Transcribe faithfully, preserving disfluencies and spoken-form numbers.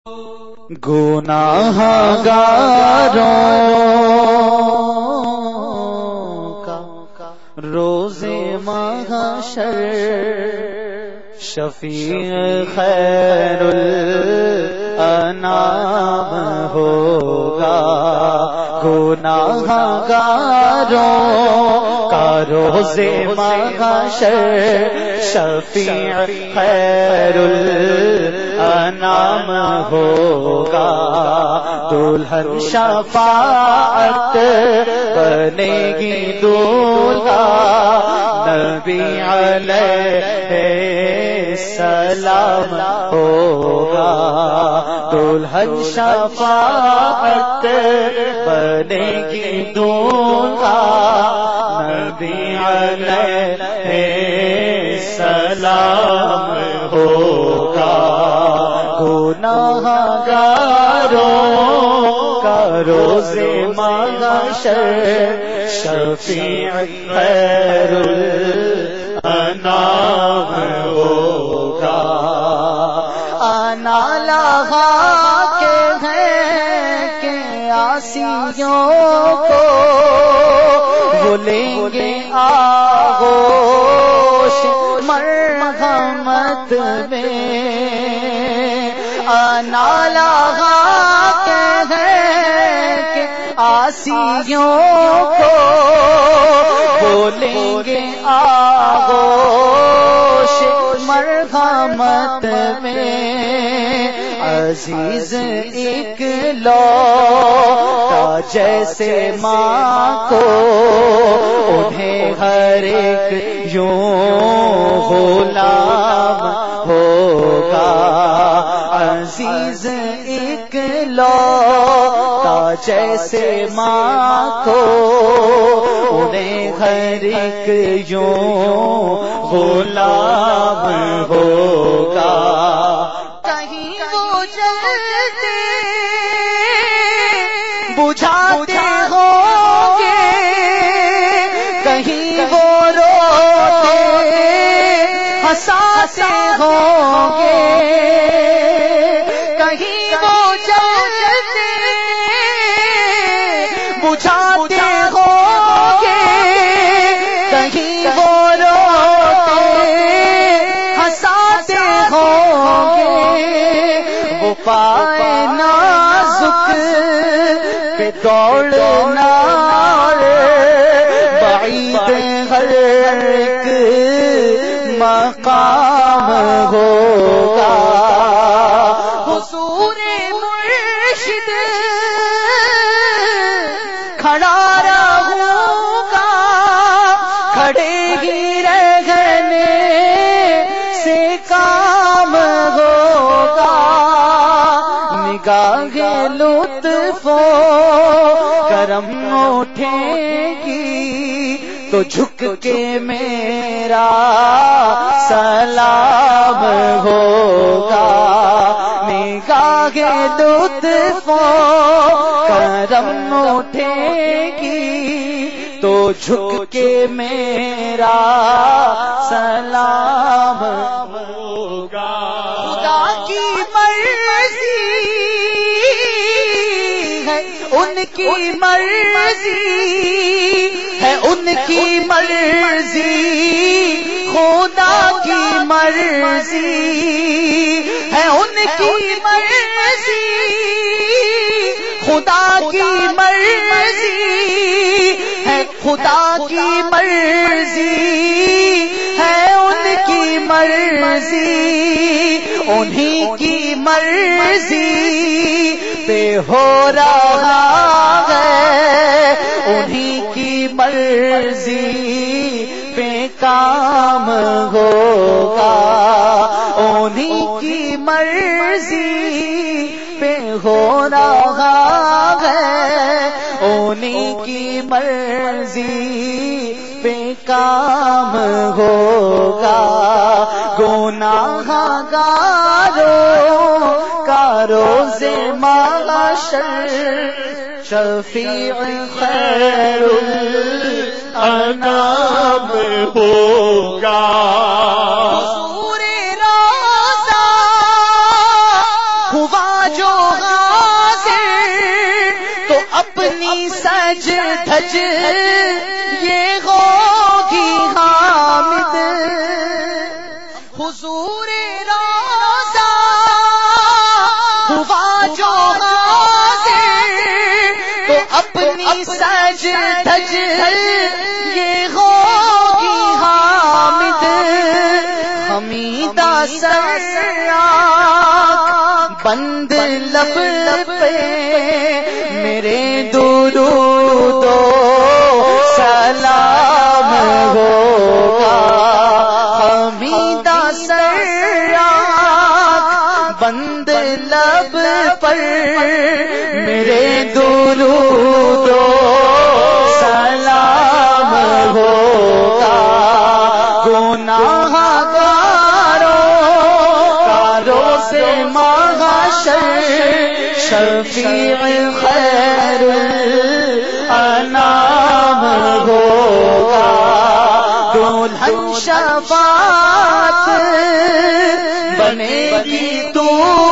گناہگاروں کا روز محشر شفیع خیر الانام ہوگا. گناہگاروں کا روز محشر شفیع خیر الانام ہوگا. دلہن شفاعت بنے گی دولہا نبی علیہ السلام ہوگا. دلہن شفاعت بنے گی دولہا نبی علیہ السلام ہوگا. گناہگاروں کا روز محشر شفیع خیر الانام ہوگا. آنا لگا کے ہیں کہ عاصیوں کو وہ لیں گے آغوش مرحمت میں. آنا لگا کے ہیں کہ عاصیوں کو بولیں گے آغوش مرحمت میں. عزیز ایک لوٹا جیسے ماں کو انہیں ہر ایک یوں غلام ہوگا. عزیز ایک لوٹا جیسے ماں کو انہیں ہر ایک یوں غلام ہوگا. کہیں وہ جلتے بجھاتے ہوں گے کہیں وہ روتے ہنساتے ہوں گے. کہیں وہ جلتے بجھاتے ہوں گے کہیں وہ روتے ہنساتے ہوں گے. وہ پائے نازک پہ دوڑنا بعید ہر ایک مقام ہوگا. حضور مرشد کھڑا رہوں گا کھڑے ہی رہنے سے کام ہوگا. نگاہ لطف و کرم اٹھے گی تو جھک کے میرا سلام ہوگا. نگاہ لطف و کرم اٹھے گی تو جھک کے میرا سلام ہوگا. خدا کی مرضی ہے ان کی مرضی ہے ان کی مرضی خدا کی مرضی ہے ان کی مرضی خدا کی مرضی ہے خدا کی مرضی ہے ان کی مرضی. انہیں کی مرضی پہ ہو رہا ہے انہیں کی مرضی پہ کام ہوگا. انہیں کی مرضی پہ ہو رہا ہے انہیں کی مرضی پہ کام ہوگا. گناہگاروں کا روز محشر شفیع خیر الانام ہوگا. حضور روزہ ہوا جو حاضر تو اپنی سج دھج یہ ہوگی حامد. حضور روضہ ہوا جو حاضر تو اپنی سج دھج یہ ہوگی حامد. حمیدہ سرا بند لب پہ میرے درود و سلام ہوگا. حمیدہ سرا بند لب پر میرے درود و سلام ہوگا. گناہ شفیع خیر الانام ہوگا. دلہن شفاعت بنے گی تو